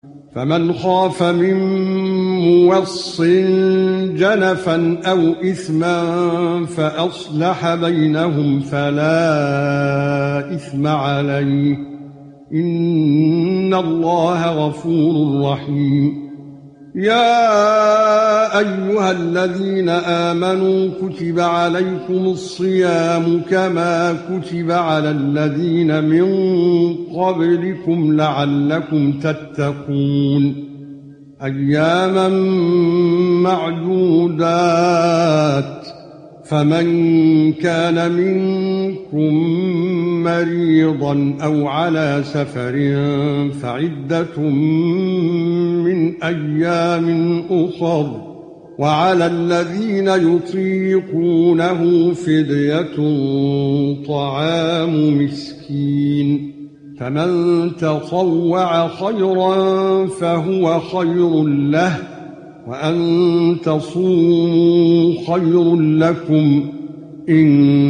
فمن خاف من موصٍ جنفا أو إثما فأصلح بينهم فلا إثم عليه إن الله غفور رحيم. يا أيها الذين آمنوا كتب عليكم الصيام كما كتب على الذين من قبلكم لعلكم تتقون أياما معدودات فمن كان منكم مريضا أو على سفر فعدة من أيام أخر وعلى الذين يطيقونه فدية طعام مسكين فمن تطوع خيرا فهو خير له وأن تصوموا خير لكم إن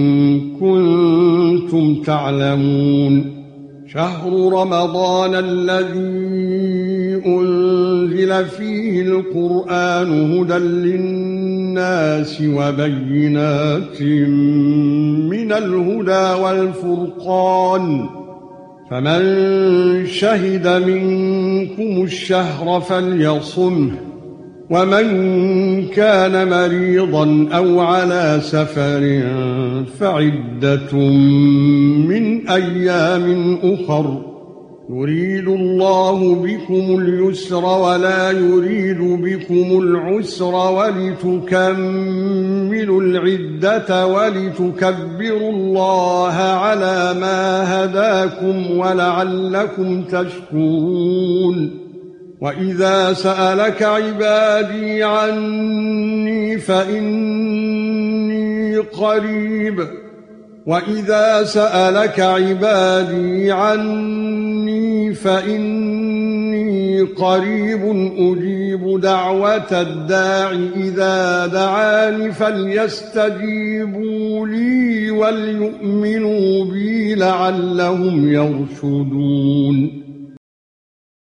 كنتم تعلمون. شهر رمضان الذي أنزل فيه القرآن هدى للناس وبينات من الهدى والفرقان فمن شهد منكم الشهر فليصمه ومن كان مريضا أو على سفر فعدة من أيام أخر يريد الله بكم اليسر ولا يريد بكم العسر ولتكملوا العدة ولتكبروا الله على ما هداكم ولعلكم تشكرون. وَإِذَا سَأَلَكَ عِبَادِي عَنِّي فَإِنِّي قَرِيبٌ وَإِذَا سَأَلَكَ عِبَادِي عَنِّي فَإِنِّي قَرِيبٌ أُجِيبُ دَعْوَةَ الدَّاعِ إِذَا دَعَانِ فَلْيَسْتَجِيبُوا لِي وَلْيُؤْمِنُوا بِي لَعَلَّهُمْ يَرْشُدُونَ.